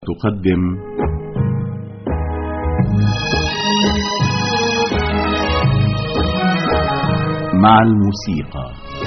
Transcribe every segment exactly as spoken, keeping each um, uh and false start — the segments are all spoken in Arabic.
تقدم مع الموسيقى.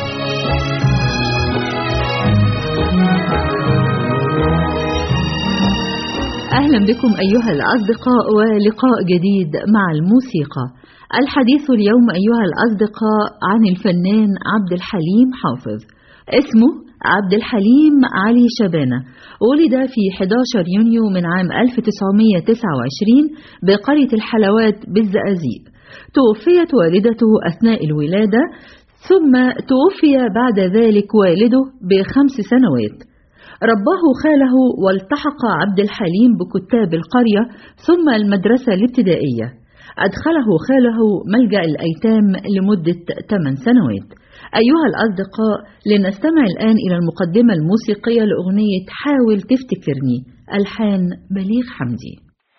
أهلا بكم أيها الأصدقاء ولقاء جديد مع الموسيقى. الحديث اليوم أيها الأصدقاء عن الفنان عبد الحليم حافظ. اسمه عبد الحليم علي شبانة، ولد في أحد عشر يونيو من عام ألف وتسعمائة وتسعة وعشرين بقرية الحلوات بالزقازيق. توفيت والدته أثناء الولادة، ثم توفي بعد ذلك والده بخمس سنوات. رباه خاله، والتحق عبد الحليم بكتاب القرية ثم المدرسة الابتدائية. أدخله خاله ملجأ الأيتام لمدة ثمان سنوات. أيها الأصدقاء، لنستمع الآن إلى المقدمة الموسيقية لأغنية حاول تفتكرني، ألحان بليغ حمدي.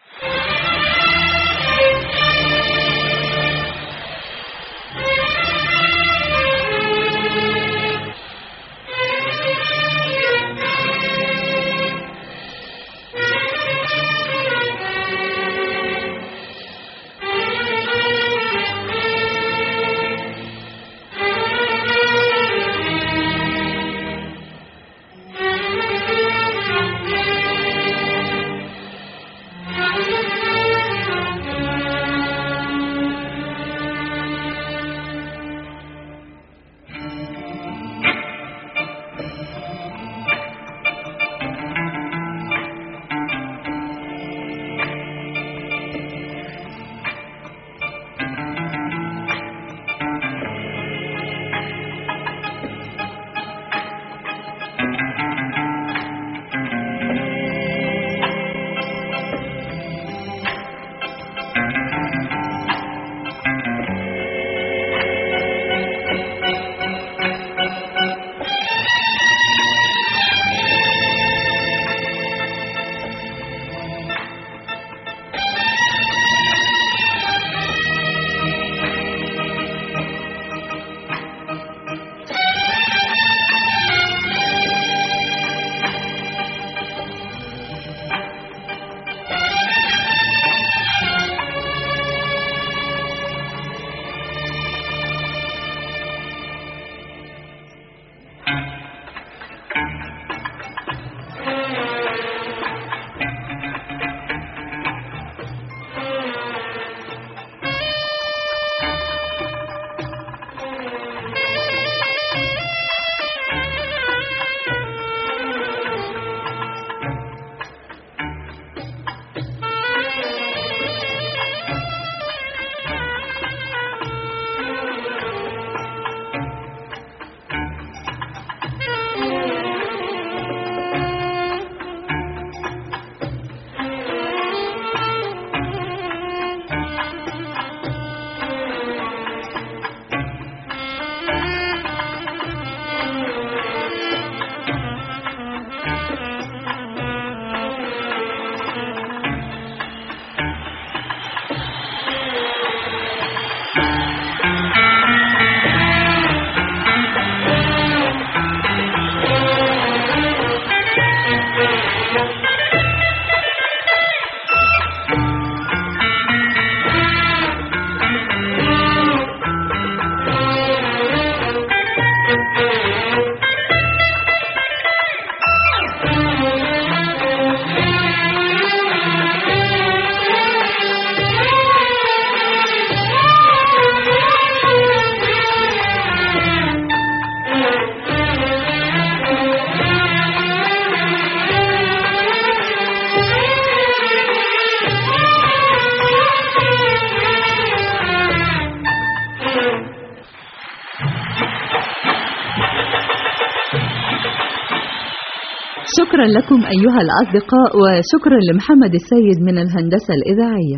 شكرا لكم أيها الأصدقاء، وشكرا لمحمد السيد من الهندسة الإذاعية.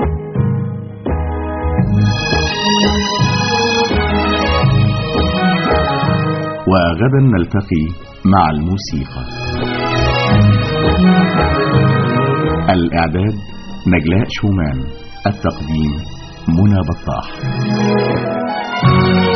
وغدا نلتقي مع الموسيقى. الإعداد نجلاء شومان، التقديم منى بطاح.